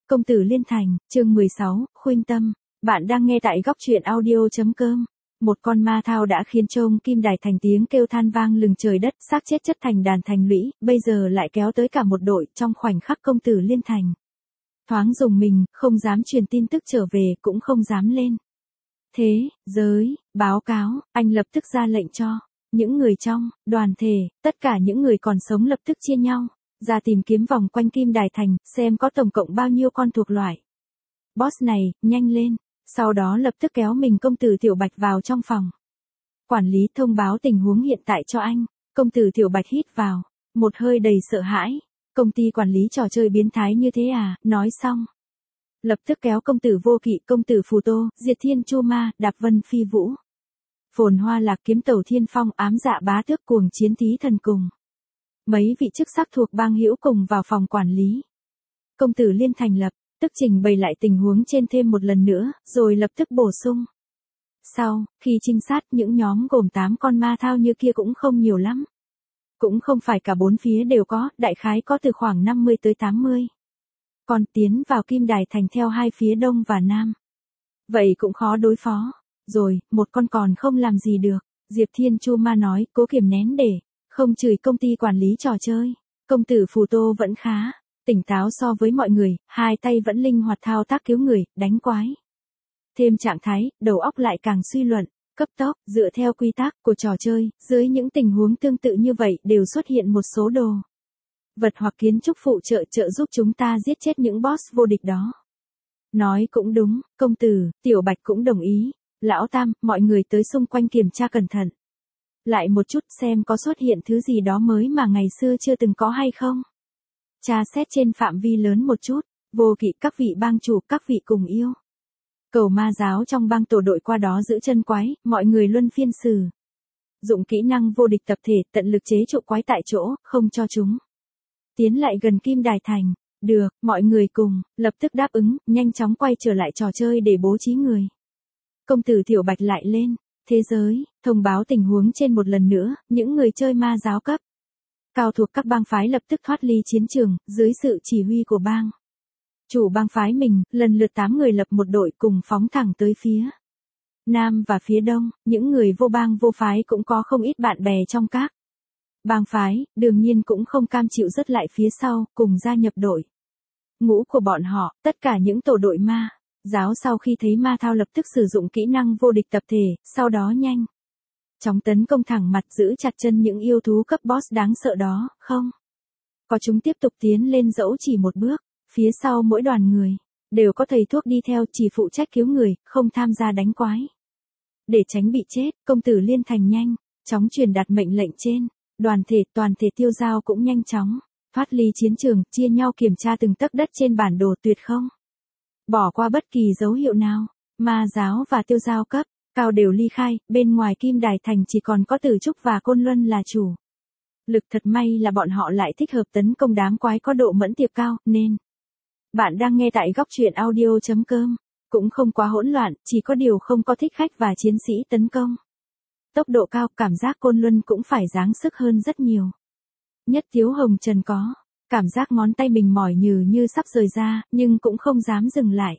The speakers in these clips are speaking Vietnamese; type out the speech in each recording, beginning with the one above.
Công tử Liên Thành, chương 16, Khuynh Tâm. Bạn đang nghe tại góc truyện audio.com. Một con ma thao đã khiến Trông Kim Đài Thành tiếng kêu than vang lừng trời đất, xác chết chất thành đàn thành lũy, bây giờ lại kéo tới cả một đội. Trong khoảnh khắc công tử Liên Thành thoáng dùng mình, không dám truyền tin tức trở về, cũng không dám lên thế giới báo cáo. Anh lập tức ra lệnh cho những người trong đoàn thể, tất cả những người còn sống lập tức chia nhau ra tìm kiếm vòng quanh Kim Đài Thành, xem có tổng cộng bao nhiêu con thuộc loại boss này, nhanh lên. Sau đó lập tức kéo mình công tử Tiểu Bạch vào trong phòng. Quản lý thông báo tình huống hiện tại cho anh. Công tử Tiểu Bạch hít vào một hơi đầy sợ hãi. Công ty quản lý trò chơi biến thái như thế à? Nói xong, lập tức kéo công tử Vô Kỵ, công tử Phù Tô, Diệt Thiên Chu Ma, Đạp Vân Phi Vũ, Phồn Hoa Lạc, Kiếm Tẩu Thiên Phong, Ám Dạ Bá Tước, Cuồng Chiến Thí Thần cùng mấy vị chức sắc thuộc bang hữu cùng vào phòng quản lý. Công tử Liên Thành lập tức trình bày lại tình huống trên thêm một lần nữa, rồi lập tức bổ sung. Sau khi trinh sát, những nhóm gồm 8 con ma thao như kia cũng không nhiều lắm. Cũng không phải cả 4 phía đều có, đại khái có từ khoảng 50 tới 80. Còn tiến vào Kim Đài Thành theo hai phía đông và nam. Vậy cũng khó đối phó. Rồi, một con còn không làm gì được. Diệp Thiên Chu Ma nói, cố kiềm nén để không chửi công ty quản lý trò chơi. Công tử Phù Tô vẫn khá tỉnh táo so với mọi người, hai tay vẫn linh hoạt thao tác cứu người, đánh quái. Thêm trạng thái, đầu óc lại càng suy luận, cấp tốc, dựa theo quy tắc của trò chơi, dưới những tình huống tương tự như vậy đều xuất hiện một số đồ vật hoặc kiến trúc phụ trợ giúp chúng ta giết chết những boss vô địch đó. Nói cũng đúng, công tử Tiểu Bạch cũng đồng ý. Lão Tam, mọi người tới xung quanh kiểm tra cẩn thận lại một chút xem có xuất hiện thứ gì đó mới mà ngày xưa chưa từng có hay không. Tra xét trên phạm vi lớn một chút. Vô Kỵ, các vị bang chủ, các vị cùng yêu cầu ma giáo trong bang tổ đội qua đó giữ chân quái, mọi người luân phiên sử dụng kỹ năng vô địch tập thể, tận lực chế trụ quái tại chỗ, không cho chúng tiến lại gần Kim Đài Thành. Được, mọi người cùng lập tức đáp ứng, nhanh chóng quay trở lại trò chơi để bố trí người. Công tử Tiểu Bạch lại lên thế giới, thông báo tình huống trên một lần nữa, những người chơi ma giáo cấp cao thuộc các bang phái lập tức thoát ly chiến trường, dưới sự chỉ huy của bang chủ bang phái mình, lần lượt 8 người lập một đội cùng phóng thẳng tới phía nam và phía đông. Những người vô bang vô phái cũng có không ít bạn bè trong các bang phái, đương nhiên cũng không cam chịu rớt lại phía sau, cùng gia nhập đội ngũ của bọn họ. Tất cả những tổ đội ma giáo sau khi thấy ma thao lập tức sử dụng kỹ năng vô địch tập thể, sau đó nhanh chóng tấn công thẳng mặt, giữ chặt chân những yêu thú cấp boss đáng sợ đó. Không có chúng tiếp tục tiến lên dẫu chỉ một bước. Phía sau mỗi đoàn người đều có thầy thuốc đi theo, chỉ phụ trách cứu người, không tham gia đánh quái. Để tránh bị chết, công tử Liên Thành nhanh chóng truyền đạt mệnh lệnh trên. Toàn thể tiêu giao cũng nhanh chóng thoát ly chiến trường, chia nhau kiểm tra từng tấc đất trên bản đồ, tuyệt không bỏ qua bất kỳ dấu hiệu nào. Ma giáo và tiêu giao cấp cao đều ly khai, bên ngoài Kim Đài Thành chỉ còn có Tử Trúc và Côn Luân là chủ lực. Thật may là bọn họ lại thích hợp tấn công đám quái có độ mẫn tiệp cao, nên bạn đang nghe tại góc truyện audio.com. Cũng không quá hỗn loạn, chỉ có điều không có thích khách và chiến sĩ tấn công tốc độ cao, cảm giác Côn Luân cũng phải giáng sức hơn rất nhiều. Nhất Tiếu Hồng Trần có cảm giác ngón tay mình mỏi như sắp rời ra, nhưng cũng không dám dừng lại.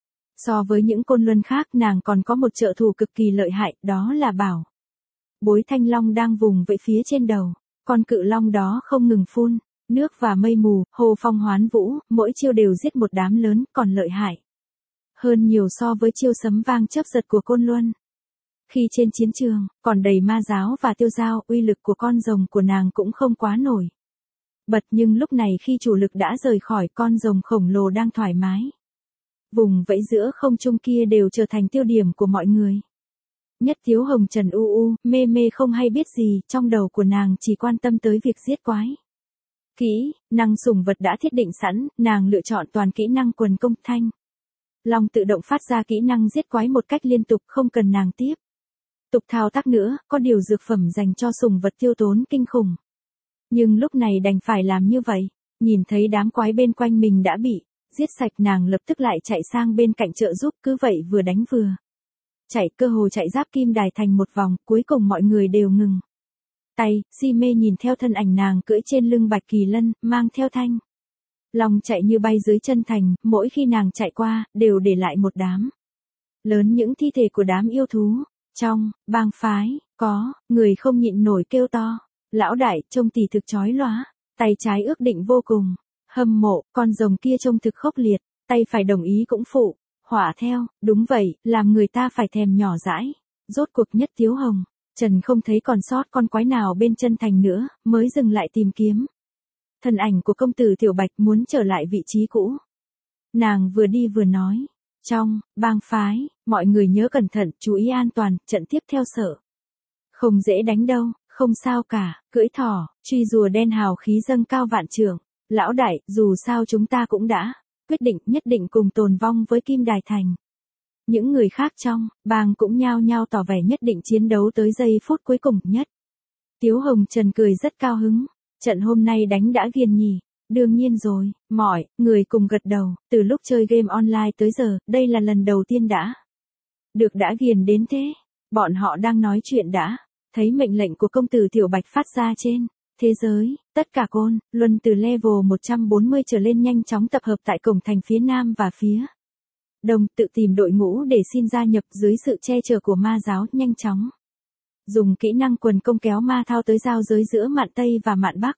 So với những Côn Luân khác, nàng còn có một trợ thủ cực kỳ lợi hại, đó là Bảo Bối Thanh Long đang vùng vẫy phía trên đầu. Con cự long đó không ngừng phun nước và mây mù, hồ phong hoán vũ, mỗi chiêu đều giết một đám lớn, còn lợi hại hơn nhiều so với chiêu sấm vang chớp giật của Côn Luân. Khi trên chiến trường còn đầy ma giáo và tiêu giao, uy lực của con rồng của nàng cũng không quá nổi bật, nhưng lúc này khi chủ lực đã rời khỏi, con rồng khổng lồ đang thoải mái vùng vẫy giữa không trung kia đều trở thành tiêu điểm của mọi người. Nhất Tiếu Hồng Trần mê không hay biết gì, trong đầu của nàng chỉ quan tâm tới việc giết quái. Kỹ năng sủng vật đã thiết định sẵn, nàng lựa chọn toàn kỹ năng quần công. Thanh Long tự động phát ra kỹ năng giết quái một cách liên tục, không cần nàng tiếp tục thao tác nữa. Có điều dược phẩm dành cho sủng vật tiêu tốn kinh khủng, nhưng lúc này đành phải làm như vậy. Nhìn thấy đám quái bên quanh mình đã bị giết sạch, nàng lập tức lại chạy sang bên cạnh trợ giúp, cứ vậy vừa đánh vừa chạy, cơ hồ chạy giáp Kim Đài Thành một vòng, cuối cùng mọi người đều ngừng tay, si mê nhìn theo thân ảnh nàng cưỡi trên lưng Bạch Kỳ Lân, mang theo thanh Long chạy như bay dưới chân thành, mỗi khi nàng chạy qua, đều để lại một đám lớn những thi thể của đám yêu thú. Trong bang phái, có người không nhịn nổi kêu to. Lão đại, trông tỷ thực chói lóa, tay trái ước định vô cùng. Hâm mộ, con rồng kia trông thực khốc liệt, tay phải đồng ý cũng phụ. Hỏa theo, đúng vậy, làm người ta phải thèm nhỏ dãi. Rốt cuộc Nhất Tiếu Hồng, Trần không thấy còn sót con quái nào bên chân thành nữa, mới dừng lại tìm kiếm. Thân ảnh của công tử Tiểu Bạch muốn trở lại vị trí cũ. Nàng vừa đi vừa nói. Trong bang phái, mọi người nhớ cẩn thận, chú ý an toàn, trận tiếp theo sợ không dễ đánh đâu, không sao cả, cưỡi thỏ, truy rùa đen hào khí dâng cao vạn trượng. Lão đại, dù sao chúng ta cũng đã quyết định nhất định cùng tồn vong với Kim Đài Thành. Những người khác trong bang cũng nhao nhao tỏ vẻ nhất định chiến đấu tới giây phút cuối cùng nhất. Tiếu Hồng Trần cười rất cao hứng. Trận hôm nay đánh đã ghiền nhỉ. Đương nhiên rồi, mọi người cùng gật đầu. Từ lúc chơi game online tới giờ, đây là lần đầu tiên đã ghiền đến thế. Bọn họ đang nói chuyện đã thấy mệnh lệnh của công tử Tiểu Bạch phát ra trên thế giới. Tất cả côn luân từ level 140 trở lên nhanh chóng tập hợp tại cổng thành phía nam và phía đông, tự tìm đội ngũ để xin gia nhập dưới sự che chở của ma giáo. Nhanh chóng dùng kỹ năng quần công kéo ma thao tới giao giới giữa mạn Tây và mạn Bắc.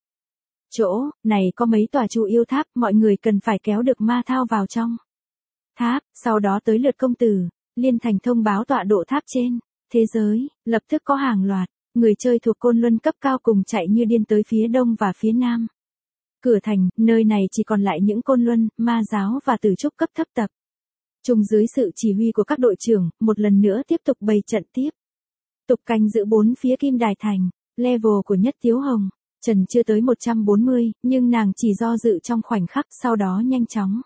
Chỗ này có mấy tòa trụ yêu tháp, mọi người cần phải kéo được ma thao vào trong tháp. Sau đó tới lượt công tử Liên Thành thông báo tọa độ tháp trên thế giới. Lập tức có hàng loạt người chơi thuộc côn luân cấp cao cùng chạy như điên tới phía đông và phía nam cửa thành. Nơi này chỉ còn lại những côn luân, ma giáo và tử trúc cấp thấp tập trung dưới sự chỉ huy của các đội trưởng. Một lần nữa tiếp tục bày trận tiếp tục canh giữ bốn phía Kim Đài Thành. Level của Nhất Tiếu Hồng Trần chưa tới 140, nhưng nàng chỉ do dự trong khoảnh khắc, sau đó nhanh chóng.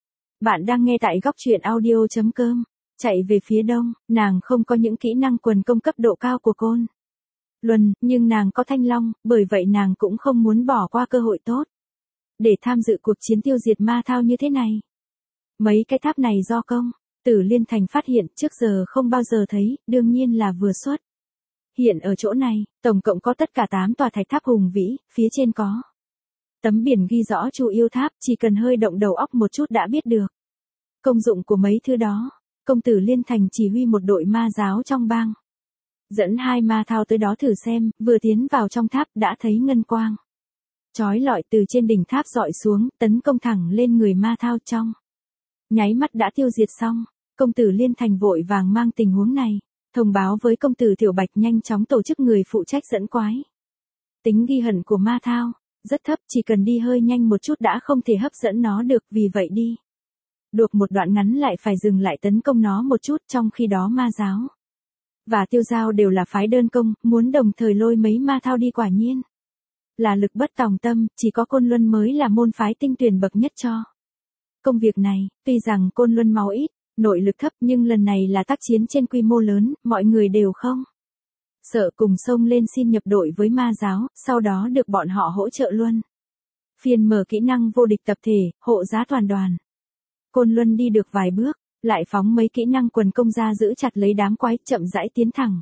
Bạn đang nghe tại góc truyện audio.com. Chạy về phía đông, nàng không có những kỹ năng quần công cấp độ cao của côn luân, nhưng nàng có thanh long, bởi vậy nàng cũng không muốn bỏ qua cơ hội tốt để tham dự cuộc chiến tiêu diệt ma thao như thế này. Mấy cái tháp này do công tử Liên Thành phát hiện, trước giờ không bao giờ thấy, đương nhiên là vừa xuất hiện ở chỗ này. Tổng cộng có tất cả 8 tòa thạch tháp hùng vĩ, phía trên có tấm biển ghi rõ Chu Yêu Tháp, chỉ cần hơi động đầu óc một chút đã biết được công dụng của mấy thứ đó. Công tử Liên Thành chỉ huy một đội ma giáo trong bang, dẫn 2 ma thao tới đó thử xem. Vừa tiến vào trong tháp đã thấy ngân quang chói lọi từ trên đỉnh tháp dọi xuống, tấn công thẳng lên người ma thao. Trong nháy mắt đã tiêu diệt xong. Công tử Liên Thành vội vàng mang tình huống này thông báo với công tử Tiểu Bạch, nhanh chóng tổ chức người phụ trách dẫn quái. Tính ghi hận của ma thao rất thấp, chỉ cần đi hơi nhanh một chút đã không thể hấp dẫn nó được, vì vậy đi được một đoạn ngắn lại phải dừng lại tấn công nó một chút. Trong khi đó ma giáo và tiêu giao đều là phái đơn công, muốn đồng thời lôi mấy ma thao đi quả nhiên là lực bất tòng tâm. Chỉ có côn luân mới là môn phái tinh tuyển bậc nhất cho công việc này. Tuy rằng côn luân máu ít, nội lực thấp, nhưng lần này là tác chiến trên quy mô lớn, mọi người đều không sợ, cùng xông lên xin nhập đội với ma giáo, sau đó được bọn họ hỗ trợ luôn phiên mở kỹ năng vô địch tập thể, hộ giá toàn đoàn. Côn luân đi được vài bước, lại phóng mấy kỹ năng quần công ra giữ chặt lấy đám quái, chậm rãi tiến thẳng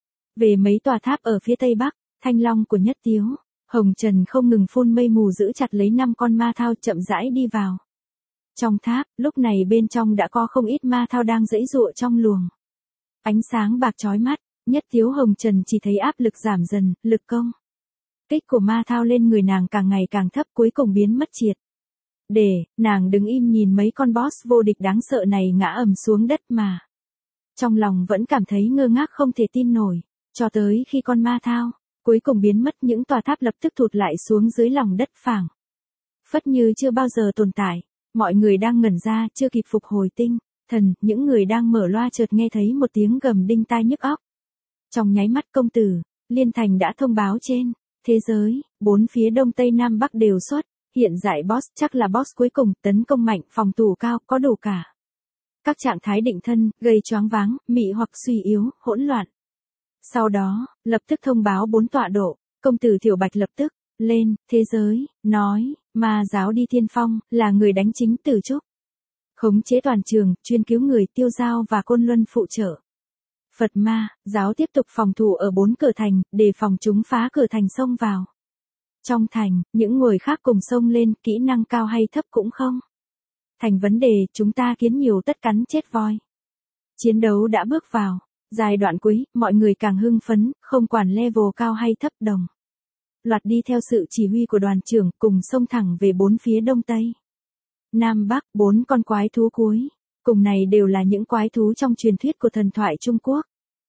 về mấy tòa tháp ở phía tây bắc. Thanh long của Nhất Tiếu Hồng Trần không ngừng phun mây mù giữ chặt lấy 5 con ma thao, chậm rãi đi vào trong tháp. Lúc này bên trong đã có không ít ma thao đang giãy giụa trong luồng ánh sáng bạc chói mắt. Nhất Tiếu Hồng Trần chỉ thấy áp lực giảm dần, lực công kích của ma thao lên người nàng càng ngày càng thấp, cuối cùng biến mất triệt để. Nàng đứng im nhìn mấy con boss vô địch đáng sợ này ngã ầm xuống đất mà trong lòng vẫn cảm thấy ngơ ngác không thể tin nổi. Cho tới khi con ma thao cuối cùng biến mất, những tòa tháp lập tức thụt lại xuống dưới lòng đất, phảng phất như chưa bao giờ tồn tại. Mọi người đang ngẩn ra, chưa kịp phục hồi tinh thần, những người đang mở loa chợt nghe thấy một tiếng gầm đinh tai nhức óc. Trong nháy mắt công tử Liên Thành đã thông báo trên thế giới, 4 phía đông tây nam bắc đều xuất hiện giải boss, chắc là boss cuối cùng, tấn công mạnh, phòng thủ cao, có đủ cả các trạng thái định thân, gây choáng váng, mị hoặc suy yếu, hỗn loạn. Sau đó, lập tức thông báo 4 tọa độ. Công tử Tiểu Bạch lập tức lên thế giới, nói ma giáo đi tiên phong, là người đánh chính tử trúc, khống chế toàn trường, chuyên cứu người. Tiêu giao và côn luân phụ trợ. Phật ma giáo tiếp tục phòng thủ ở 4 cửa thành, để phòng chúng phá cửa thành xông vào Trong thành, những người khác cùng xông lên, kỹ năng cao hay thấp cũng không thành vấn đề, chúng ta kiến nhiều tất cắn chết voi. Chiến đấu đã bước vào giai đoạn cuối, mọi người càng hưng phấn, không quản level cao hay thấp đồng. Loạt đi theo sự chỉ huy của đoàn trưởng, cùng xông thẳng về bốn phía đông tây. Nam Bắc, 4 con quái thú cuối. Cùng này đều là những quái thú trong truyền thuyết của thần thoại Trung Quốc.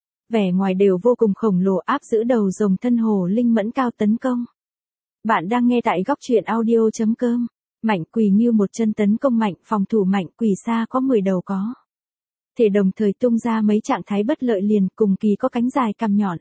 Vẻ ngoài đều vô cùng khổng lồ, áp giữ đầu rồng thân hồ linh mẫn cao tấn công. Bạn đang nghe tại góc truyện audio.com. Mạnh Quỳ Ngưu một chân tấn công mạnh, phòng thủ mạnh, Quỳ Sa có 10 đầu có thể đồng thời tung ra mấy trạng thái bất lợi liền, cùng kỳ có cánh dài cằm nhọn.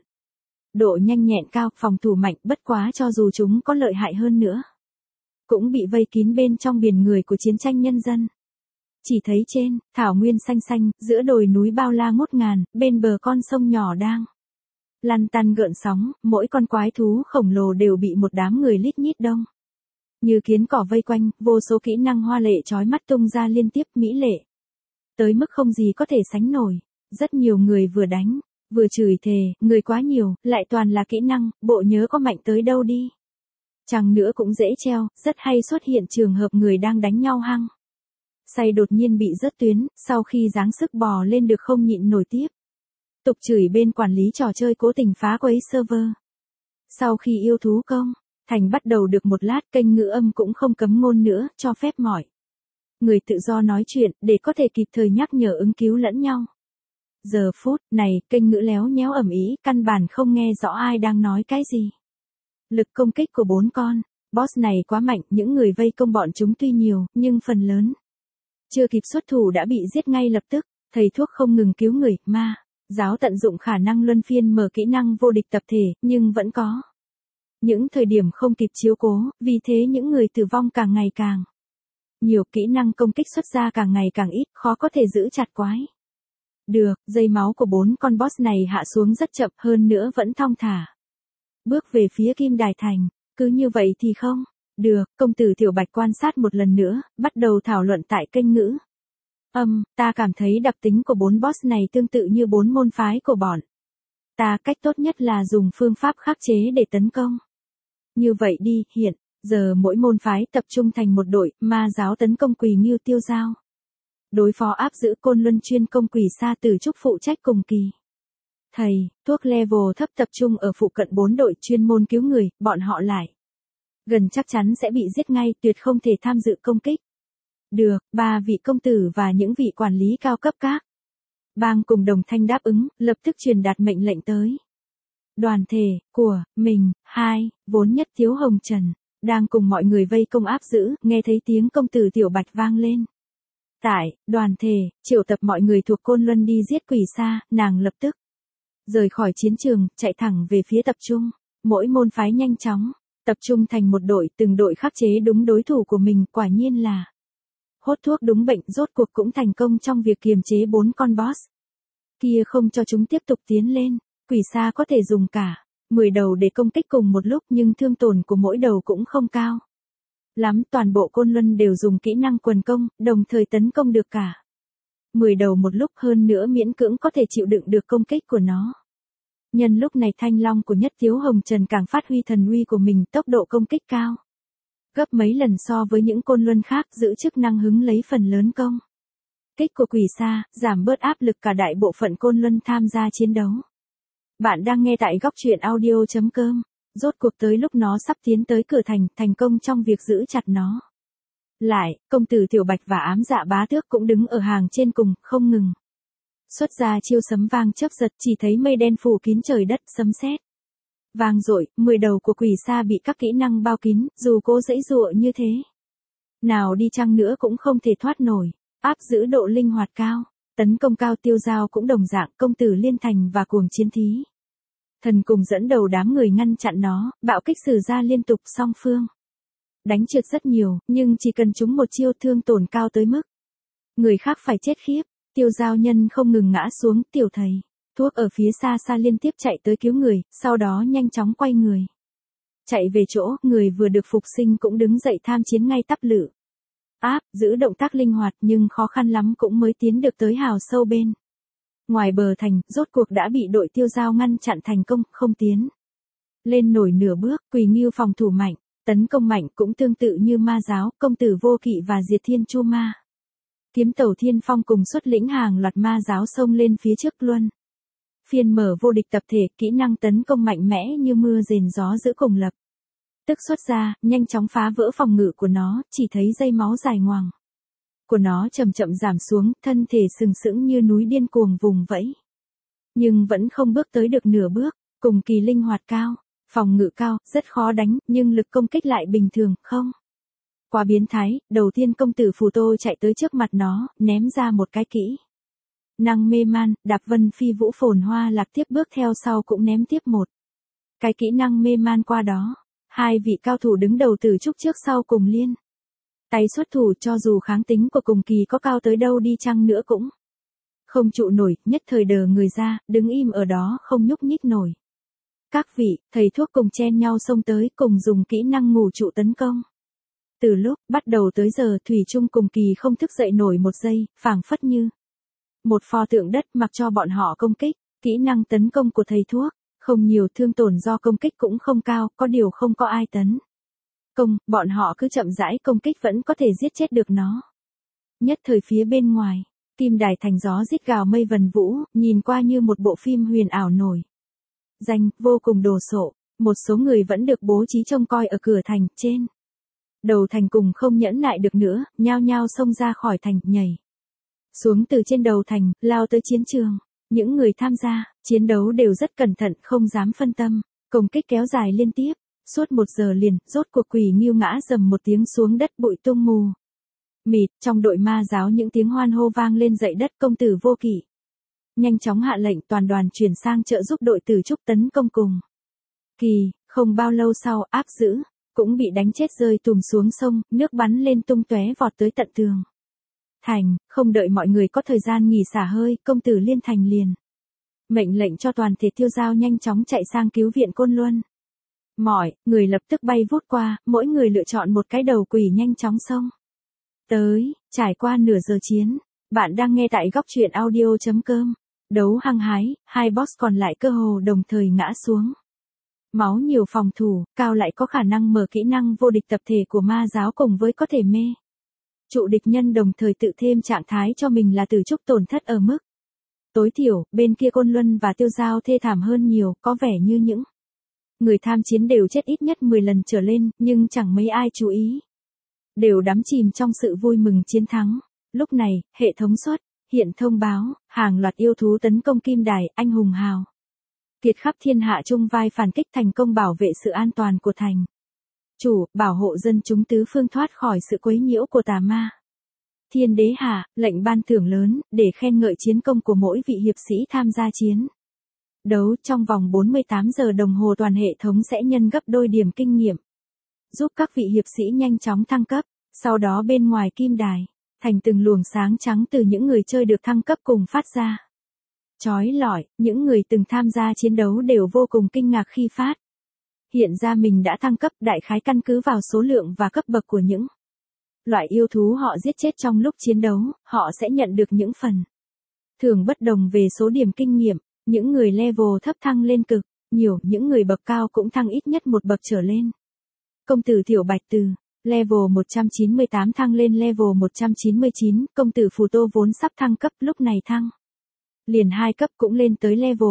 Độ nhanh nhẹn cao, phòng thủ mạnh, bất quá cho dù chúng có lợi hại hơn nữa, cũng bị vây kín bên trong biển người của chiến tranh nhân dân. Chỉ thấy trên, thảo nguyên xanh xanh, giữa đồi núi bao la ngút ngàn, bên bờ con sông nhỏ đang lăn tăn gợn sóng, mỗi con quái thú khổng lồ đều bị một đám người lít nhít đông như kiến cỏ vây quanh, vô số kỹ năng hoa lệ chói mắt tung ra liên tiếp, mỹ lệ tới mức không gì có thể sánh nổi. Rất nhiều người vừa đánh vừa chửi thề, người quá nhiều, lại toàn là kỹ năng, bộ nhớ có mạnh tới đâu đi. Chẳng nữa cũng dễ treo, rất hay xuất hiện trường hợp người đang đánh nhau hăng say đột nhiên bị rớt tuyến, sau khi giáng sức bò lên được không nhịn nổi tiếp. Tục chửi bên quản lý trò chơi cố tình phá quấy server. Sau khi yêu thú công thành bắt đầu được một lát, kênh ngữ âm cũng không cấm ngôn nữa, cho phép mọi người tự do nói chuyện, để có thể kịp thời nhắc nhở ứng cứu lẫn nhau. Giờ phút này, kênh ngữ léo nhéo ầm ĩ, căn bản không nghe rõ ai đang nói cái gì. Lực công kích của 4 con boss này quá mạnh, những người vây công bọn chúng tuy nhiều, nhưng phần lớn chưa kịp xuất thủ đã bị giết ngay lập tức. Thầy thuốc không ngừng cứu người, ma giáo tận dụng khả năng luân phiên mở kỹ năng vô địch tập thể, nhưng vẫn có những thời điểm không kịp chiếu cố, vì thế những người tử vong càng ngày càng nhiều, kỹ năng công kích xuất ra càng ngày càng ít, khó có thể giữ chặt quái. Được, dây máu của 4 con boss này hạ xuống rất chậm, hơn nữa vẫn thong thả bước về phía Kim Đài Thành. Cứ như vậy thì không được. Công tử Tiểu Bạch quan sát một lần nữa, bắt đầu thảo luận tại kênh ngữ ta cảm thấy đặc tính của 4 boss này tương tự như 4 môn phái của bọn ta, cách tốt nhất là dùng phương pháp khắc chế để tấn công. Như vậy đi, hiện giờ mỗi môn phái tập trung thành một đội, ma giáo tấn công Quỳ Ngưu Tiêu Dao. Đối phó áp giữ Côn Luân chuyên công Quỳ Sa, Từ Trúc phụ trách cùng kỳ. Thầy thuốc level thấp tập trung ở phụ cận 4 đội chuyên môn cứu người, bọn họ lại gần chắc chắn sẽ bị giết ngay, tuyệt không thể tham dự công kích. Được, 3 vị công tử và những vị quản lý cao cấp các bang cùng đồng thanh đáp ứng, lập tức truyền đạt mệnh lệnh tới đoàn thể của mình. Vốn nhất Thiếu Hồng Trần đang cùng mọi người vây công áp giữ, nghe thấy tiếng công tử Tiểu Bạch vang lên. Tại đoàn thể triệu tập mọi người thuộc Côn Luân đi giết Quỳ Sa, nàng lập tức rời khỏi chiến trường, chạy thẳng về phía tập trung. Mỗi môn phái nhanh chóng tập trung thành một đội, từng đội khắc chế đúng đối thủ của mình, quả nhiên là hốt thuốc đúng bệnh, rốt cuộc cũng thành công trong việc kiềm chế 4 con boss kia, không cho chúng tiếp tục tiến lên. Quỳ Sa có thể dùng cả 10 đầu để công kích cùng một lúc, nhưng thương tổn của mỗi đầu cũng không cao lắm. Toàn bộ Côn Luân đều dùng kỹ năng quần công, đồng thời tấn công được cả 10 đầu một lúc, hơn nữa miễn cưỡng có thể chịu đựng được công kích của nó. Nhân lúc này Thanh Long của Nhất Thiếu Hồng Trần càng phát huy thần uy của mình, tốc độ công kích cao gấp mấy lần so với những Côn Luân khác, giữ chức năng hứng lấy phần lớn công kích của Quỳ Sa, giảm bớt áp lực cả đại bộ phận Côn Luân tham gia chiến đấu. Bạn đang nghe tại góc truyện audio.com. Rốt cuộc tới lúc nó sắp tiến tới cửa thành, thành công trong việc giữ chặt nó lại. Công tử Tiểu Bạch và ám dạ bá tước cũng đứng ở hàng trên cùng, không ngừng xuất ra chiêu sấm vang chớp giật, chỉ thấy mây đen phủ kín trời đất, sấm sét vang dội, 10 đầu của Quỳ Sa bị các kỹ năng bao kín, dù cố giãy giụa như thế nào đi chăng nữa cũng không thể thoát nổi. Áp giữ độ linh hoạt cao, tấn công cao. Tiêu Dao cũng đồng dạng, công tử Liên Thành và Cuồng Chiến Thí thần cùng dẫn đầu đám người ngăn chặn nó, bạo kích sử ra liên tục, song phương đánh trượt rất nhiều, nhưng chỉ cần chúng một chiêu thương tổn cao tới mức người khác phải chết khiếp. Tiêu Dao nhân không ngừng ngã xuống, tiểu thầy thuốc ở phía xa xa liên tiếp chạy tới cứu người, sau đó nhanh chóng quay người chạy về chỗ. Người vừa được phục sinh cũng đứng dậy tham chiến ngay tắp lự. Áp giữ động tác linh hoạt, nhưng khó khăn lắm cũng mới tiến được tới hào sâu bên ngoài bờ thành, rốt cuộc đã bị đội Tiêu Dao ngăn chặn thành công, không tiến lên nổi nửa bước. Quỳ Ngưu phòng thủ mạnh, Tấn công mạnh cũng tương tự như ma giáo, công tử Vô Kỵ và Diệt Thiên Chu Ma. Kiếm Tẩu Thiên Phong cùng xuất lĩnh hàng loạt ma giáo xông lên phía trước luân. Phiên mở vô địch tập thể, kỹ năng tấn công mạnh mẽ như mưa rền gió giữa cùng lập. Tức xuất ra, nhanh chóng phá vỡ phòng ngự của nó, chỉ thấy dây máu dài ngoằng. Của nó chậm chậm giảm xuống, thân thể sừng sững như núi điên cuồng vùng vẫy. Nhưng vẫn không bước tới được nửa bước, cùng kỳ linh hoạt cao, phòng ngự cao, rất khó đánh, nhưng lực công kích lại bình thường, không. Quá biến thái, đầu tiên công tử Phù Tô chạy tới trước mặt nó, ném ra một cái kỹ năng mê man, đạp vân phi vũ phồn hoa lạc tiếp bước theo sau cũng ném tiếp một cái kỹ năng mê man qua đó. Hai vị cao thủ đứng đầu từ trúc trước sau cùng liên tay xuất thủ, cho dù kháng tính của cùng kỳ có cao tới đâu đi chăng nữa cũng không trụ nổi, nhất thời đờ người ra, đứng im ở đó không nhúc nhích nổi. Các vị, thầy thuốc cùng chen nhau xông tới, cùng dùng kỹ năng ngủ trụ tấn công. Từ lúc bắt đầu tới giờ thủy chung cùng kỳ không thức dậy nổi một giây, phảng phất như một pho tượng đất, mặc cho bọn họ công kích. Kỹ năng tấn công của thầy thuốc không nhiều, thương tổn do công kích cũng không cao, có điều không có ai tấn công, bọn họ cứ chậm rãi công kích vẫn có thể giết chết được nó. Nhất thời phía bên ngoài, kim đài thành gió rít gào mây vần vũ, nhìn qua như một bộ phim huyền ảo nổi danh, vô cùng đồ sộ. Một số người vẫn được bố trí trông coi ở cửa thành, trên đầu thành cùng không nhẫn nại được nữa, nhao nhao xông ra khỏi thành, nhảy xuống từ trên đầu thành, lao tới chiến trường. Những người tham gia chiến đấu đều rất cẩn thận, không dám phân tâm. Công kích kéo dài liên tiếp suốt 1 giờ liền, rốt cuộc Quỷ Ngưu ngã rầm một tiếng xuống đất, bụi tung mù mịt. Trong đội ma giáo những tiếng hoan hô vang lên dậy đất. Công tử Vô Kỵ nhanh chóng hạ lệnh toàn đoàn chuyển sang trợ giúp đội Tử Trúc tấn công cùng kỳ. Không bao lâu sau, áp giữ cũng bị đánh chết rơi tùm xuống sông, nước bắn lên tung tóe vọt tới tận tường thành. Không đợi mọi người có thời gian nghỉ xả hơi, công tử Liên Thành liền mệnh lệnh cho toàn thể tiêu giao nhanh chóng chạy sang cứu viện Côn Luân. Mọi người lập tức bay vút qua, mỗi người lựa chọn một cái đầu quỷ nhanh chóng xông tới. Trải qua nửa giờ chiến, bạn đang nghe tại góc truyện audio.com. Đấu hăng hái, hai boss còn lại cơ hồ đồng thời ngã xuống. Máu nhiều phòng thủ, cao lại có khả năng mở kỹ năng vô địch tập thể của ma giáo cùng với có thể mê trụ địch nhân, đồng thời tự thêm trạng thái cho mình là Tử Trúc tổn thất ở mức tối thiểu. Bên kia Côn Luân và tiêu giao thê thảm hơn nhiều, có vẻ như những người tham chiến đều chết ít nhất 10 lần trở lên, nhưng chẳng mấy ai chú ý. Đều đắm chìm trong sự vui mừng chiến thắng. Lúc này, hệ thống xuất hiện thông báo, hàng loạt yêu thú tấn công kim đài, anh hùng hào kiệt khắp thiên hạ chung vai phản kích thành công, bảo vệ sự an toàn của thành chủ, bảo hộ dân chúng tứ phương thoát khỏi sự quấy nhiễu của tà ma. Thiên đế hạ lệnh ban thưởng lớn để khen ngợi chiến công của mỗi vị hiệp sĩ tham gia chiến đấu. Trong vòng 48 giờ đồng hồ toàn hệ thống sẽ nhân gấp đôi điểm kinh nghiệm, giúp các vị hiệp sĩ nhanh chóng thăng cấp. Sau đó bên ngoài kim đài thành, từng luồng sáng trắng từ những người chơi được thăng cấp cùng phát ra chói lọi. Những người từng tham gia chiến đấu đều vô cùng kinh ngạc khi phát hiện ra mình đã thăng cấp. Đại khái căn cứ vào số lượng và cấp bậc của những loại yêu thú họ giết chết trong lúc chiến đấu, họ sẽ nhận được những phần thưởng bất đồng về số điểm kinh nghiệm. Những người level thấp thăng lên cực nhiều, những người bậc cao cũng thăng ít nhất một bậc trở lên. Công tử Tiểu Bạch từ level 198 thăng lên level 199, công tử Phù Tô vốn sắp thăng cấp lúc này thăng liền 2 cấp cũng lên tới level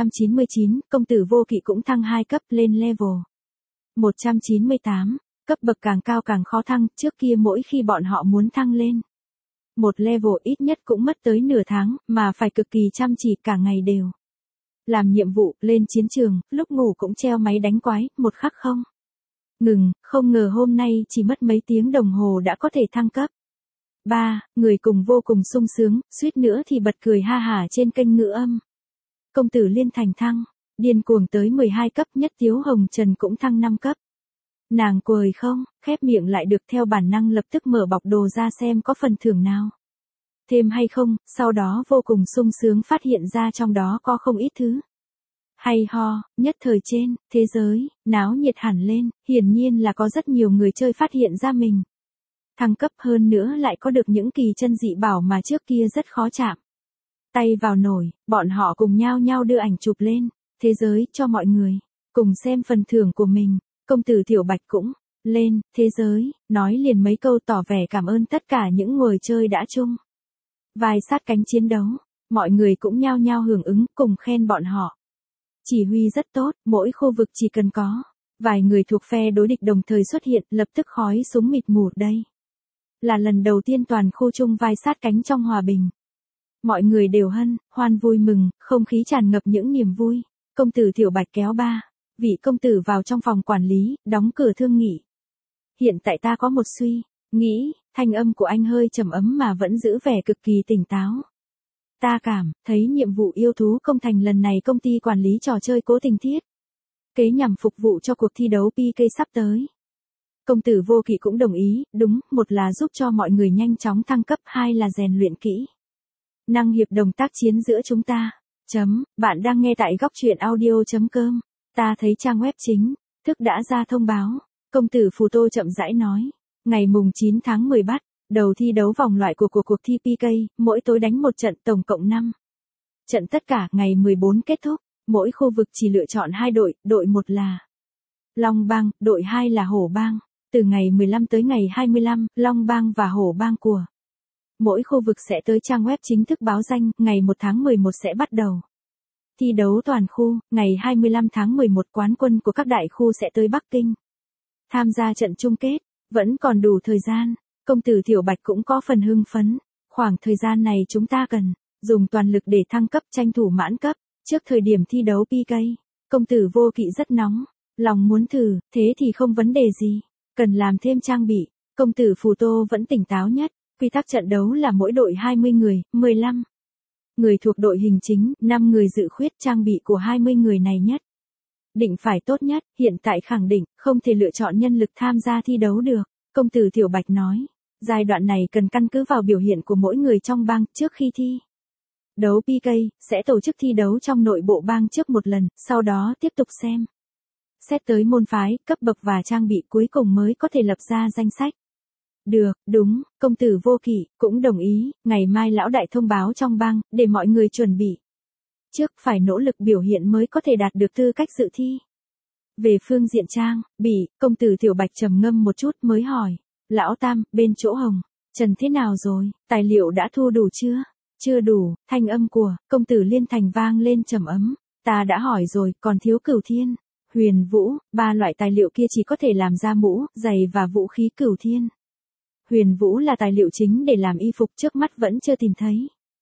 199, công tử Vô Kỵ cũng thăng 2 cấp lên level 198. Cấp bậc càng cao càng khó thăng, trước kia mỗi khi bọn họ muốn thăng lên một level ít nhất cũng mất tới nửa tháng, mà phải cực kỳ chăm chỉ, cả ngày đều làm nhiệm vụ, lên chiến trường, lúc ngủ cũng treo máy đánh quái, một khắc không ngừng. Không ngờ hôm nay chỉ mất mấy tiếng đồng hồ đã có thể thăng cấp. Người cùng vô cùng sung sướng, suýt nữa thì bật cười ha hả trên kênh ngữ âm. Công tử Liên Thành thăng điên cuồng tới 12 cấp, nhất Tiếu Hồng Trần cũng thăng 5 cấp. Nàng cười không, khép miệng lại được, theo bản năng lập tức mở bọc đồ ra xem có phần thưởng nào thêm hay không, sau đó vô cùng sung sướng phát hiện ra trong đó có không ít thứ hay ho. Nhất thời trên thế giới náo nhiệt hẳn lên, hiển nhiên là có rất nhiều người chơi phát hiện ra mình thăng cấp, hơn nữa lại có được những kỳ chân dị bảo mà trước kia rất khó chạm tay vào nổi. Bọn họ cùng nhau nhau đưa ảnh chụp lên thế giới cho mọi người cùng xem phần thưởng của mình. Công tử Tiểu Bạch cũng lên, thế giới, nói liền mấy câu tỏ vẻ cảm ơn tất cả những người chơi đã chung vai sát cánh chiến đấu, mọi người cũng nhao nhao hưởng ứng cùng khen bọn họ. Chỉ huy rất tốt, mỗi khu vực chỉ cần có vài người thuộc phe đối địch đồng thời xuất hiện, lập tức khói súng mịt mù đây. Là lần đầu tiên toàn khu chung vai sát cánh trong hòa bình. Mọi người đều hân, hoan vui mừng, không khí tràn ngập những niềm vui. Công tử Tiểu Bạch kéo ba vị công tử vào trong phòng quản lý, đóng cửa thương nghị. Hiện tại ta có một suy nghĩ, thanh âm của anh hơi trầm ấm mà vẫn giữ vẻ cực kỳ tỉnh táo. Ta cảm thấy nhiệm vụ yêu thú công thành lần này công ty quản lý trò chơi cố tình thiết kế nhằm phục vụ cho cuộc thi đấu PK sắp tới. Công tử Vô Kỵ cũng đồng ý, đúng, một là giúp cho mọi người nhanh chóng thăng cấp, hai là rèn luyện kỹ năng hiệp đồng tác chiến giữa chúng ta. Bạn đang nghe tại góc truyện audio.com. Ta thấy trang web chính thức đã ra thông báo. Công tử Phù Tô chậm rãi nói. Ngày mùng 9 tháng 10 bắt đầu thi đấu vòng loại của cuộc thi PK, mỗi tối đánh một trận, tổng cộng 5 trận, tất cả ngày 14 kết thúc. Mỗi khu vực chỉ lựa chọn 2 đội, đội 1 là Long Bang, đội 2 là Hổ Bang. Từ ngày 15 tới ngày 25, Long Bang và Hổ Bang của mỗi khu vực sẽ tới trang web chính thức báo danh, ngày 1 tháng 11 sẽ bắt đầu thi đấu toàn khu, ngày 25 tháng 11 quán quân của các đại khu sẽ tới Bắc Kinh tham gia trận chung kết, vẫn còn đủ thời gian. Công tử Tiểu Bạch cũng có phần hưng phấn, khoảng thời gian này chúng ta cần dùng toàn lực để thăng cấp, tranh thủ mãn cấp trước thời điểm thi đấu PK. Công tử Vô Kỵ rất nóng lòng muốn thử, thế thì không vấn đề gì, cần làm thêm trang bị. Công tử Phù Tô vẫn tỉnh táo nhất, quy tắc trận đấu là mỗi đội 20 người, 15 người thuộc đội hình chính, 5 người dự khuyết, trang bị của 20 người này nhất định phải tốt nhất, hiện tại khẳng định không thể lựa chọn nhân lực tham gia thi đấu được. Công tử Tiểu Bạch nói, giai đoạn này cần căn cứ vào biểu hiện của mỗi người trong bang, trước khi thi đấu PK, sẽ tổ chức thi đấu trong nội bộ bang trước một lần, sau đó tiếp tục xét tới môn phái, cấp bậc và trang bị, cuối cùng mới có thể lập ra danh sách. Được, đúng, công tử Vô Kỵ cũng đồng ý, ngày mai lão đại thông báo trong bang, để mọi người chuẩn bị. Trước phải nỗ lực biểu hiện mới có thể đạt được tư cách dự thi. Về phương diện trang bị, công tử Tiểu Bạch trầm ngâm một chút mới hỏi, lão Tam, bên chỗ Hồng Trần thế nào rồi, tài liệu đã thu đủ chưa? Chưa đủ, thanh âm của công tử Liên Thành vang lên trầm ấm, ta đã hỏi rồi, còn thiếu Cửu Thiên, Huyền Vũ, 3 loại tài liệu kia chỉ có thể làm ra mũ, giày và vũ khí. Cửu Thiên, Huyền Vũ là tài liệu chính để làm y phục, trước mắt vẫn chưa tìm thấy.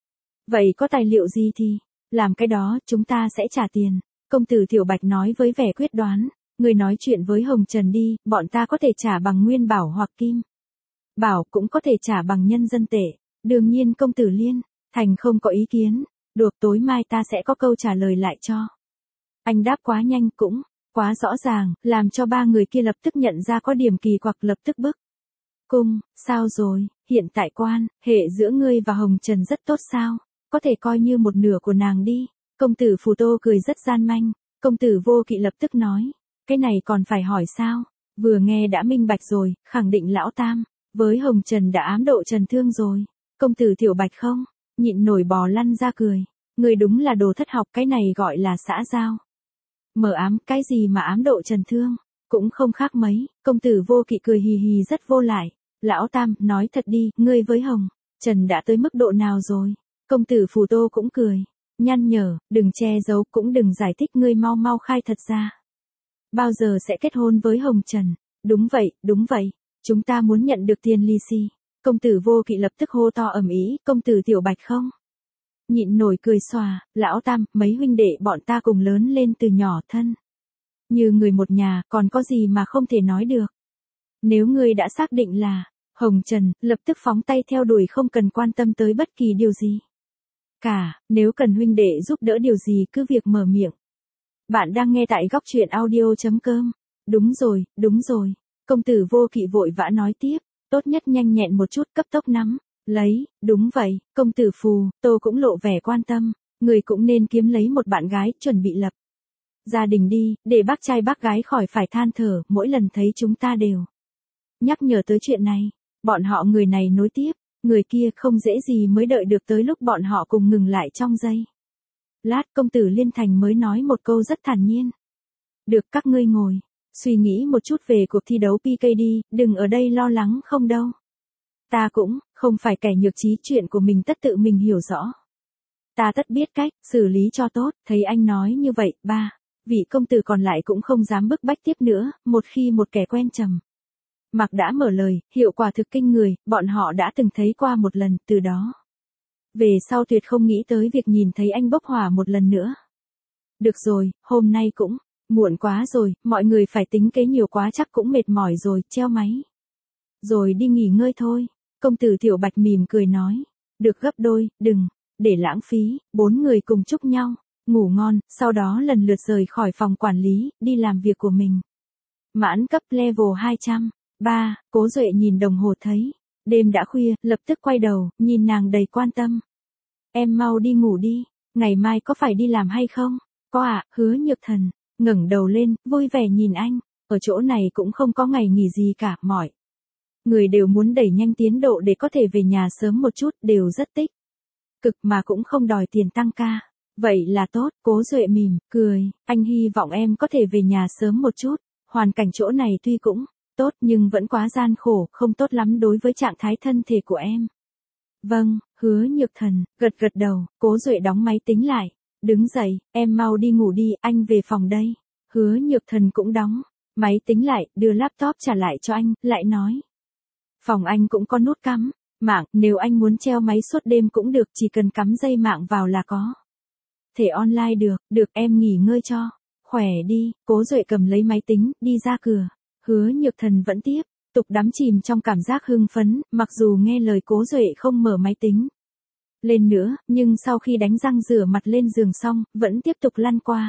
Vậy có tài liệu gì thì làm cái đó, chúng ta sẽ trả tiền. Công tử Tiểu Bạch nói với vẻ quyết đoán, người nói chuyện với Hồng Trần đi, bọn ta có thể trả bằng nguyên bảo hoặc kim bảo, cũng có thể trả bằng nhân dân tệ. Đương nhiên công tử Liên Thành không có ý kiến. Được, tối mai ta sẽ có câu trả lời lại cho. Anh đáp quá nhanh, cũng quá rõ ràng, làm cho 3 người kia lập tức nhận ra có điểm kỳ quặc, lập tức bức cung. Sao rồi, hiện tại quan hệ giữa ngươi và Hồng Trần rất tốt sao? Có thể coi như một nửa của nàng đi. Công tử Phù Tô cười rất gian manh. Công tử Vô Kỵ lập tức nói, cái này còn phải hỏi sao? Vừa nghe đã minh bạch rồi, khẳng định lão Tam với Hồng Trần đã ám độ Trần Thương rồi. Công tử Tiểu Bạch không nhịn nổi bò lăn ra cười. Người đúng là đồ thất học, cái này gọi là xã giao. Mờ ám, cái gì mà ám độ Trần Thương? Cũng không khác mấy. Công tử Vô Kỵ cười hì hì rất vô lại. Lão Tam, nói thật đi, ngươi với Hồng Trần đã tới mức độ nào rồi? Công tử Phù Tô cũng cười, nhăn nhở, đừng che giấu, cũng đừng giải thích, ngươi mau mau khai thật ra. Bao giờ sẽ kết hôn với Hồng Trần? Đúng vậy, chúng ta muốn nhận được tiền lì xì. Công tử Vô Kỵ lập tức hô to ầm ĩ. Công tử Tiểu Bạch không nhịn nổi cười xòa, lão Tam, mấy huynh đệ bọn ta cùng lớn lên từ nhỏ, thân như người một nhà, còn có gì mà không thể nói được. Nếu ngươi đã xác định là Hồng Trần, lập tức phóng tay theo đuổi, không cần quan tâm tới bất kỳ điều gì cả. Nếu cần huynh đệ giúp đỡ điều gì cứ việc mở miệng. Bạn đang nghe tại góc truyện audio.com. Đúng rồi. Công tử Vô Kỵ vội vã nói tiếp, tốt nhất nhanh nhẹn một chút, cấp tốc nắm lấy. Đúng vậy, công tử Phù Tô cũng lộ vẻ quan tâm, người cũng nên kiếm lấy một bạn gái, chuẩn bị lập gia đình đi, để bác trai bác gái khỏi phải than thở, mỗi lần thấy chúng ta đều nhắc nhở tới chuyện này. Bọn họ người này nối tiếp, người kia không dễ gì mới đợi được tới lúc bọn họ cùng ngừng lại trong giây lát. Công tử Liên Thành mới nói một câu rất thản nhiên. Được, các ngươi ngồi Suy nghĩ một chút về cuộc thi đấu PK đi, đừng ở đây lo lắng không đâu. Ta cũng, không phải kẻ nhược trí, chuyện của mình tất tự mình hiểu rõ. Ta tất biết cách, xử lý cho tốt, thấy anh nói như vậy, ba. Vị công tử còn lại cũng không dám bức bách tiếp nữa, một khi một kẻ quen trầm mặc đã mở lời, hiệu quả thực kinh người, bọn họ đã từng thấy qua một lần, từ đó về sau tuyệt không nghĩ tới việc nhìn thấy anh bốc hỏa một lần nữa. Được rồi, hôm nay cũng muộn quá rồi, mọi người phải tính kế nhiều quá chắc cũng mệt mỏi rồi, treo máy. Rồi đi nghỉ ngơi thôi. Công tử Tiểu Bạch mỉm cười nói. Được gấp đôi, đừng để lãng phí. 4 người cùng chúc nhau ngủ ngon, sau đó lần lượt rời khỏi phòng quản lý, đi làm việc của mình. Mãn cấp level 200. Cố Duệ nhìn đồng hồ thấy đêm đã khuya, lập tức quay đầu, nhìn nàng đầy quan tâm. Em mau đi ngủ đi, ngày mai có phải đi làm hay không? Có ạ, Hứa Nhược Thần ngẩng đầu lên, vui vẻ nhìn anh. Ở chỗ này cũng không có ngày nghỉ gì cả, mọi người đều muốn đẩy nhanh tiến độ để có thể về nhà sớm một chút, đều rất tích cực mà cũng không đòi tiền tăng ca. Vậy là tốt, Cố Duệ mỉm cười, anh hy vọng em có thể về nhà sớm một chút. Hoàn cảnh chỗ này tuy cũng tốt nhưng vẫn quá gian khổ, không tốt lắm đối với trạng thái thân thể của em. Vâng, Hứa Nhược Thần gật gật đầu. Cố Duệ đóng máy tính lại, đứng dậy, em mau đi ngủ đi, anh về phòng đây. Hứa Nhược Thần cũng đóng máy tính lại, đưa laptop trả lại cho anh, lại nói. Phòng anh cũng có nút cắm mạng, nếu anh muốn treo máy suốt đêm cũng được, chỉ cần cắm dây mạng vào là có thể online được. Được, em nghỉ ngơi cho khỏe đi. Cố Duệ cầm lấy máy tính, đi ra cửa. Hứa Nhược Thần vẫn tiếp tục đắm chìm trong cảm giác hưng phấn, mặc dù nghe lời Cố Duệ không mở máy tính lên nữa, nhưng sau khi đánh răng rửa mặt lên giường xong, vẫn tiếp tục lăn qua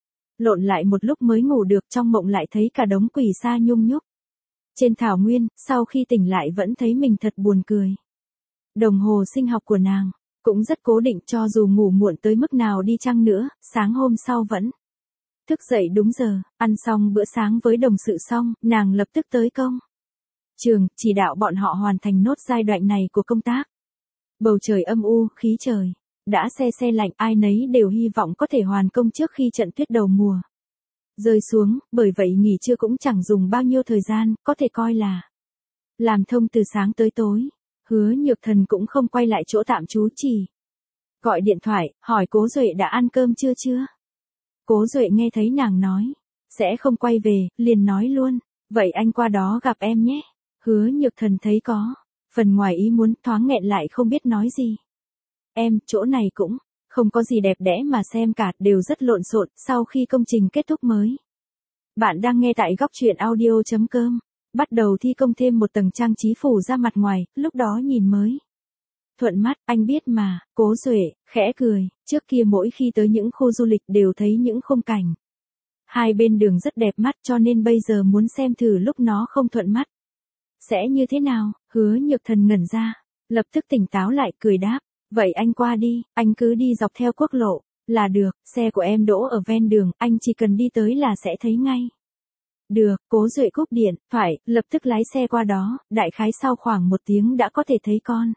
lộn lại một lúc mới ngủ được, trong mộng lại thấy cả đống quỷ sa nhung nhúc trên thảo nguyên, sau khi tỉnh lại vẫn thấy mình thật buồn cười. Đồng hồ sinh học của nàng cũng rất cố định, cho dù ngủ muộn tới mức nào đi chăng nữa, sáng hôm sau vẫn thức dậy đúng giờ. Ăn xong bữa sáng với đồng sự xong, nàng lập tức tới công trường, chỉ đạo bọn họ hoàn thành nốt giai đoạn này của công tác. Bầu trời âm u, khí trời đã se lạnh, ai nấy đều hy vọng có thể hoàn công trước khi trận tuyết đầu mùa rơi xuống, bởi vậy nghỉ trưa cũng chẳng dùng bao nhiêu thời gian, có thể coi là làm thông từ sáng tới tối. Hứa Nhược Thần cũng không quay lại chỗ tạm trú, chỉ gọi điện thoại, hỏi Cố Duệ đã ăn cơm chưa. Cố Duệ nghe thấy nàng nói sẽ không quay về, liền nói luôn, vậy anh qua đó gặp em nhé. Hứa Nhược Thần thấy có phần ngoài ý muốn, thoáng nghẹn lại không biết nói gì. Em, chỗ này cũng không có gì đẹp đẽ mà xem cả, đều rất lộn xộn, sau khi công trình kết thúc mới. Bạn đang nghe tại góc truyện audio.com. Bắt đầu thi công thêm một tầng trang trí phủ ra mặt ngoài, lúc đó nhìn mới thuận mắt, anh biết mà. Cố Duệ khẽ cười, trước kia mỗi khi tới những khu du lịch đều thấy những khung cảnh hai bên đường rất đẹp mắt, cho nên bây giờ muốn xem thử lúc nó không thuận mắt sẽ như thế nào. Hứa Nhược Thần ngẩn ra, lập tức tỉnh táo lại, cười đáp, vậy anh qua đi, anh cứ đi dọc theo quốc lộ là được, xe của em đỗ ở ven đường, anh chỉ cần đi tới là sẽ thấy ngay. Được, Cố Duệ cúp điện thoại, lập tức lái xe qua đó, đại khái sau khoảng 1 tiếng đã có thể thấy con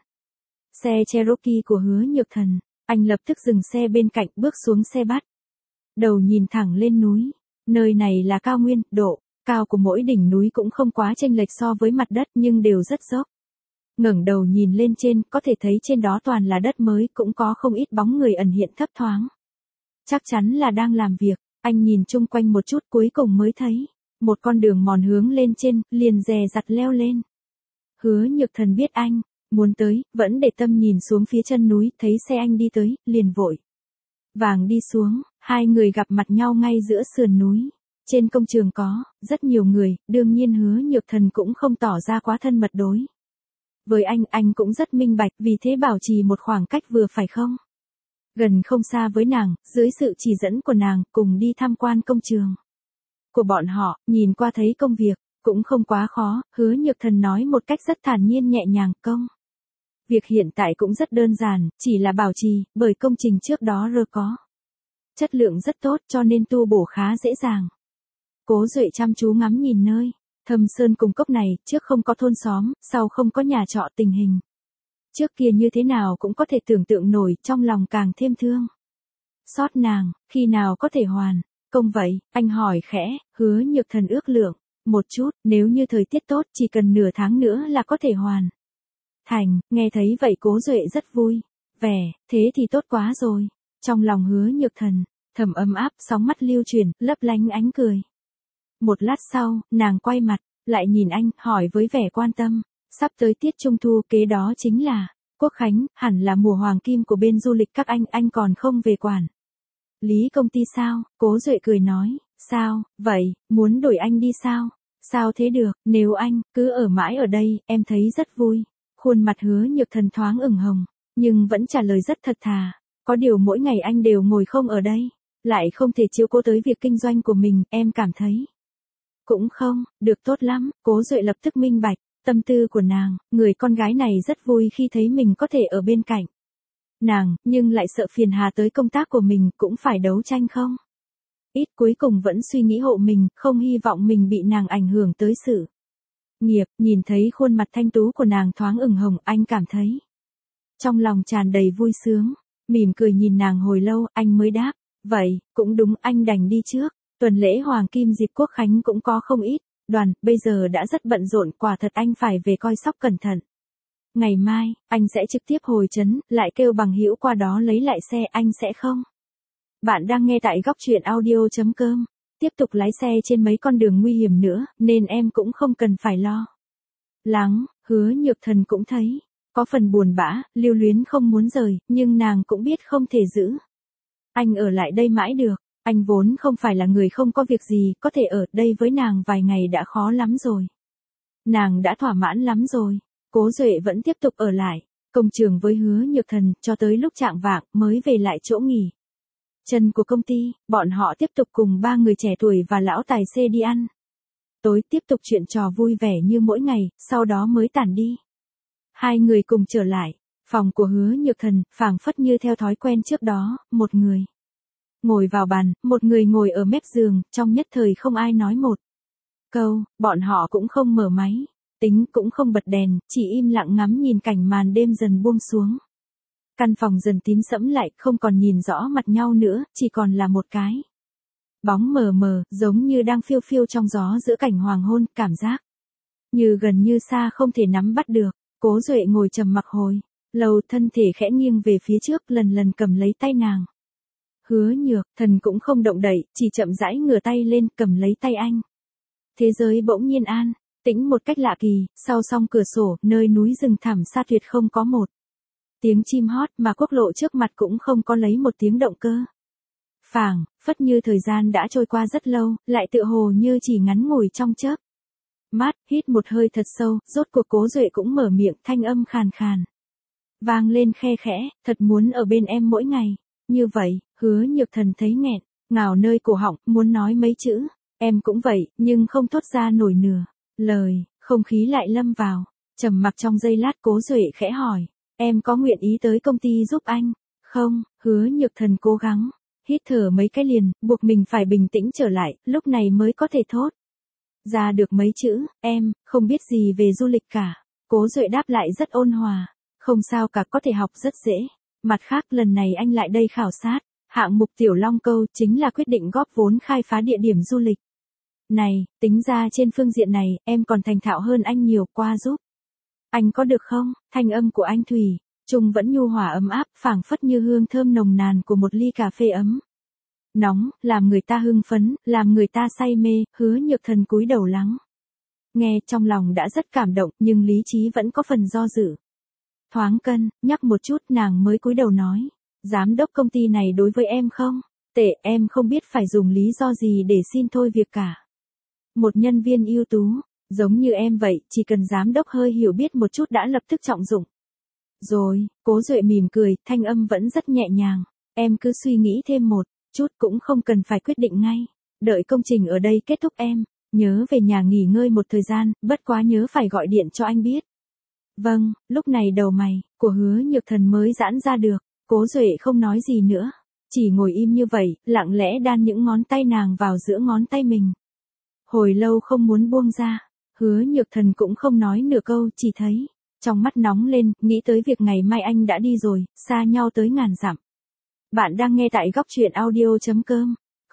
xe Cherokee của Hứa Nhược Thần. Anh lập tức dừng xe bên cạnh, bước xuống xe bắt đầu nhìn thẳng lên núi. Nơi này là cao nguyên, độ cao của mỗi đỉnh núi cũng không quá chênh lệch so với mặt đất, nhưng đều rất dốc. Ngẩng đầu nhìn lên trên, có thể thấy trên đó toàn là đất mới, cũng có không ít bóng người ẩn hiện thấp thoáng. Chắc chắn là đang làm việc. Anh nhìn chung quanh một chút, cuối cùng mới thấy một con đường mòn hướng lên trên, liền dè dặt leo lên. Hứa Nhược Thần biết anh muốn tới, vẫn để tâm nhìn xuống phía chân núi, thấy xe anh đi tới, liền vội vàng đi xuống. Hai người gặp mặt nhau ngay giữa sườn núi. Trên công trường có rất nhiều người, đương nhiên Hứa Nhược Thần cũng không tỏ ra quá thân mật đối với anh cũng rất minh bạch, vì thế bảo trì một khoảng cách vừa phải, không gần không xa với nàng, dưới sự chỉ dẫn của nàng, cùng đi tham quan công trường của bọn họ. Nhìn qua thấy công việc cũng không quá khó, Hứa Nhược Thần nói một cách rất thản nhiên nhẹ nhàng, công việc hiện tại cũng rất đơn giản, chỉ là bảo trì, bởi công trình trước đó có chất lượng rất tốt, cho nên tu bổ khá dễ dàng. Cố Duệ chăm chú ngắm nhìn nơi thâm sơn cùng cốc này, trước không có thôn xóm, sau không có nhà trọ, tình hình trước kia như thế nào cũng có thể tưởng tượng nổi, trong lòng càng thêm thương xót nàng, khi nào có thể hoàn Công vậy, anh hỏi khẽ, Hứa Nhược Thần ước lượng. Một chút, nếu như thời tiết tốt chỉ cần nửa tháng nữa là có thể hoàn thành. Nghe thấy vậy Cố Duệ rất vui. Vẻ, thế thì tốt quá rồi. Trong lòng Hứa Nhược Thần, thầm ấm áp, sóng mắt lưu chuyển, lấp lánh ánh cười. Một lát sau, nàng quay mặt, lại nhìn anh, hỏi với vẻ quan tâm. Sắp tới tiết trung thu, kế đó chính là Quốc Khánh, hẳn là mùa hoàng kim của bên du lịch các anh còn không về quản lý công ty sao? Cố Duệ cười nói, sao, vậy, muốn đổi anh đi sao? Sao thế được, nếu anh cứ ở mãi ở đây, em thấy rất vui. Khuôn mặt Hứa Nhược Thần thoáng ửng hồng, nhưng vẫn trả lời rất thật thà. Có điều mỗi ngày anh đều ngồi không ở đây, lại không thể chiếu cố tới việc kinh doanh của mình, em cảm thấy cũng không được tốt lắm. Cố Duệ lập tức minh bạch tâm tư của nàng, người con gái này rất vui khi thấy mình có thể ở bên cạnh nàng, nhưng lại sợ phiền hà tới công tác của mình, cũng phải đấu tranh không? Ít cuối cùng vẫn suy nghĩ hộ mình, không hy vọng mình bị nàng ảnh hưởng tới sự nghiệp. Nhìn thấy khuôn mặt thanh tú của nàng thoáng ửng hồng, anh cảm thấy trong lòng tràn đầy vui sướng, mỉm cười nhìn nàng hồi lâu, anh mới đáp, vậy, cũng đúng, anh đành đi trước. Tuần lễ Hoàng Kim dịp Quốc Khánh cũng có không ít đoàn, bây giờ đã rất bận rộn, quả thật anh phải về coi sóc cẩn thận. Ngày mai, anh sẽ trực tiếp hồi trấn, lại kêu bằng hữu qua đó lấy lại xe, anh sẽ không. Bạn đang nghe tại góc truyện audio.com. Tiếp tục lái xe trên mấy con đường nguy hiểm nữa, nên em cũng không cần phải lo lắng. Hứa Nhược Thần cũng thấy có phần buồn bã, lưu luyến không muốn rời, nhưng nàng cũng biết không thể giữ anh ở lại đây mãi được. Anh vốn không phải là người không có việc gì, có thể ở đây với nàng vài ngày đã khó lắm rồi. Nàng đã thỏa mãn lắm rồi. Cố Duệ vẫn tiếp tục ở lại công trường với Hứa Nhược Thần, cho tới lúc chạng vạng mới về lại chỗ nghỉ chân của công ty. Bọn họ tiếp tục cùng ba người trẻ tuổi và lão tài xế đi ăn tối, tiếp tục chuyện trò vui vẻ như mỗi ngày, sau đó mới tản đi. Hai người cùng trở lại phòng của Hứa Nhược Thần, phảng phất như theo thói quen trước đó, một người ngồi vào bàn, một người ngồi ở mép giường, trong nhất thời không ai nói một câu. Bọn họ cũng không mở máy tính, cũng không bật đèn, chỉ im lặng ngắm nhìn cảnh màn đêm dần buông xuống. Căn phòng dần tím sẫm lại, không còn nhìn rõ mặt nhau nữa, chỉ còn là một cái bóng mờ mờ, giống như đang phiêu phiêu trong gió giữa cảnh hoàng hôn, cảm giác như gần như xa không thể nắm bắt được. Cố Duệ ngồi trầm mặc hồi lâu, thân thể khẽ nghiêng về phía trước, lần lần cầm lấy tay nàng. Hứa Nhược Thần cũng không động đậy, chỉ chậm rãi ngửa tay lên, cầm lấy tay anh. Thế giới bỗng nhiên an tĩnh một cách lạ kỳ, sau song cửa sổ, nơi núi rừng thẳm xa tuyệt không có một tiếng chim hót, mà quốc lộ trước mặt cũng không có lấy một tiếng động cơ. Phảng phất như thời gian đã trôi qua rất lâu, lại tựa hồ như chỉ ngắn ngủi trong chớp mắt. Hít một hơi thật sâu, rốt cuộc Cố Duệ cũng mở miệng, thanh âm khàn khàn vang lên khe khẽ, thật muốn ở bên em mỗi ngày. Như vậy, Hứa Nhược Thần thấy nghẹn ngào nơi cổ họng, muốn nói mấy chữ em cũng vậy, nhưng không thốt ra nổi nửa lời. Không khí lại lâm vào trầm mặc trong giây lát. Cố Duệ khẽ hỏi, em có nguyện ý tới công ty giúp anh không? Hứa Nhược Thần cố gắng hít thở mấy cái liền, buộc mình phải bình tĩnh trở lại, lúc này mới có thể thốt ra được mấy chữ, em không biết gì về du lịch cả. Cố Duệ đáp lại rất ôn hòa, không sao cả, có thể học rất dễ. Mặt khác, lần này anh lại đây khảo sát hạng mục Tiểu Long Câu, chính là quyết định góp vốn khai phá địa điểm du lịch này. Tính ra trên phương diện này, em còn thành thạo hơn anh nhiều, qua giúp anh có được không? Thanh âm của anh thủy chung vẫn nhu hòa ấm áp, phảng phất như hương thơm nồng nàn của một ly cà phê ấm nóng, làm người ta hưng phấn, làm người ta say mê. Hứa Nhược Thần cúi đầu lắng nghe, trong lòng đã rất cảm động, nhưng lý trí vẫn có phần do dự. Thoáng cân nhắc một chút, nàng mới cúi đầu nói, giám đốc công ty này đối với em không tệ, em không biết phải dùng lý do gì để xin thôi việc cả. Một nhân viên ưu tú giống như em vậy, chỉ cần giám đốc hơi hiểu biết một chút đã lập tức trọng dụng rồi. Cố Duệ mỉm cười, thanh âm vẫn rất nhẹ nhàng, em cứ suy nghĩ thêm một chút, cũng không cần phải quyết định ngay. Đợi công trình ở đây kết thúc em nhớ về nhà nghỉ ngơi một thời gian, bất quá nhớ phải gọi điện cho anh biết. Vâng. Lúc này đầu mày của Hứa Nhược Thần mới giãn ra được. Cố Duệ không nói gì nữa, chỉ ngồi im như vậy, lặng lẽ đan những ngón tay nàng vào giữa ngón tay mình. Hồi lâu không muốn buông ra. Hứa Nhược Thần cũng không nói nửa câu, chỉ thấy trong mắt nóng lên, nghĩ tới việc ngày mai anh đã đi rồi, xa nhau tới ngàn dặm. Bạn đang nghe tại góc truyện audio.com.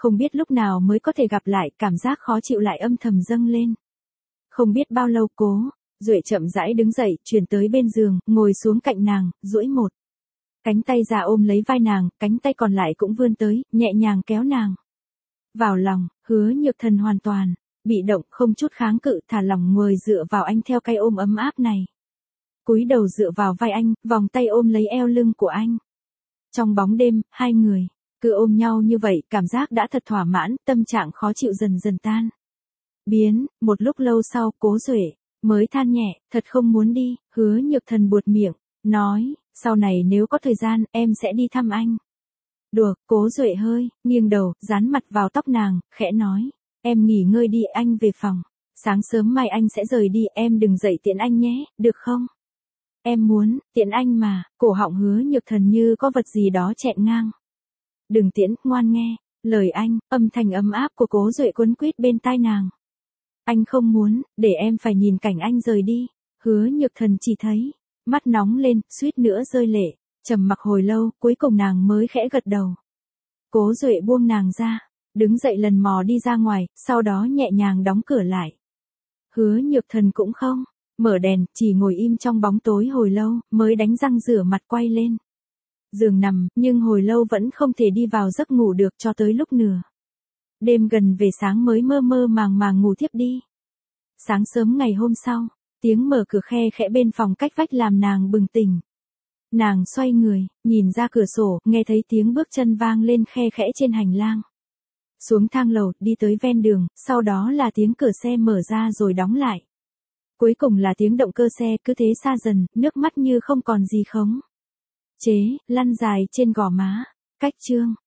Không biết lúc nào mới có thể gặp lại, cảm giác khó chịu lại âm thầm dâng lên. Không biết bao lâu Cố Duệ chậm rãi đứng dậy, chuyển tới bên giường, ngồi xuống cạnh nàng, duỗi một cánh tay ra ôm lấy vai nàng, cánh tay còn lại cũng vươn tới, nhẹ nhàng kéo nàng vào lòng. Hứa Nhược Thần hoàn toàn bị động, không chút kháng cự, thả lỏng người dựa vào anh theo cái ôm ấm áp này. Cúi đầu dựa vào vai anh, vòng tay ôm lấy eo lưng của anh. Trong bóng đêm, hai người cứ ôm nhau như vậy, cảm giác đã thật thỏa mãn, tâm trạng khó chịu dần dần tan biến. Một lúc lâu sau, Cố Duệ mới than nhẹ, thật không muốn đi. Hứa Nhược Thần buột miệng, nói, sau này nếu có thời gian, em sẽ đi thăm anh. Được. Cố Duệ hơi nghiêng đầu, dán mặt vào tóc nàng, khẽ nói, em nghỉ ngơi đi, anh về phòng. Sáng sớm mai anh sẽ rời đi, em đừng dậy tiễn anh nhé, được không? Em muốn tiễn anh mà. Cổ họng Hứa Nhược Thần như có vật gì đó chẹn ngang. Đừng tiễn, ngoan nghe lời anh. Âm thanh ấm áp của Cố Duệ quấn quýt bên tai nàng. Anh không muốn để em phải nhìn cảnh anh rời đi. Hứa Nhược Thần chỉ thấy mắt nóng lên, suýt nữa rơi lệ. Trầm mặc hồi lâu, cuối cùng nàng mới khẽ gật đầu. Cố Duệ buông nàng ra, đứng dậy lần mò đi ra ngoài, sau đó nhẹ nhàng đóng cửa lại. Hứa Nhược Thần cũng không mở đèn, chỉ ngồi im trong bóng tối hồi lâu, mới đánh răng rửa mặt quay lên giường nằm, nhưng hồi lâu vẫn không thể đi vào giấc ngủ được, cho tới lúc nửa đêm gần về sáng mới mơ mơ màng màng ngủ thiếp đi. Sáng sớm ngày hôm sau, tiếng mở cửa khe khẽ bên phòng cách vách làm nàng bừng tỉnh. Nàng xoay người, nhìn ra cửa sổ, nghe thấy tiếng bước chân vang lên khe khẽ trên hành lang. Xuống thang lầu, đi tới ven đường, sau đó là tiếng cửa xe mở ra rồi đóng lại. Cuối cùng là tiếng động cơ xe, cứ thế xa dần, nước mắt như không còn gì khống chế, lăn dài trên gò má. Cách chương